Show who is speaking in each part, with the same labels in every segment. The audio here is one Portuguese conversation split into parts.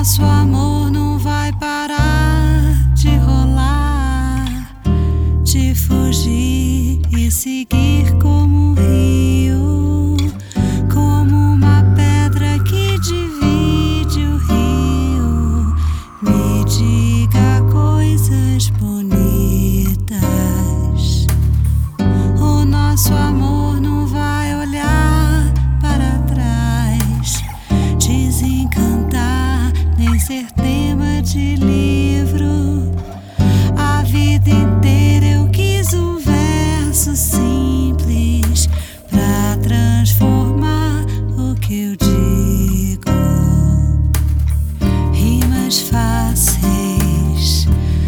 Speaker 1: nosso amor não vai parar de rolar, de fugir e seguir como um rio, como uma pedra que divide o rio. Me diga coisas bonitas. O nosso amor não vai olhar para trás, desencantar, nem ser tema de livro. A vida inteira eu quis um verso simples pra transformar o que eu digo. Rimas fáceis,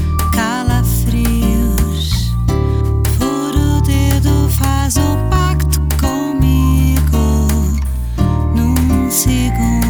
Speaker 1: calafrios. Fura o dedo, faz um pacto comigo. Num segundo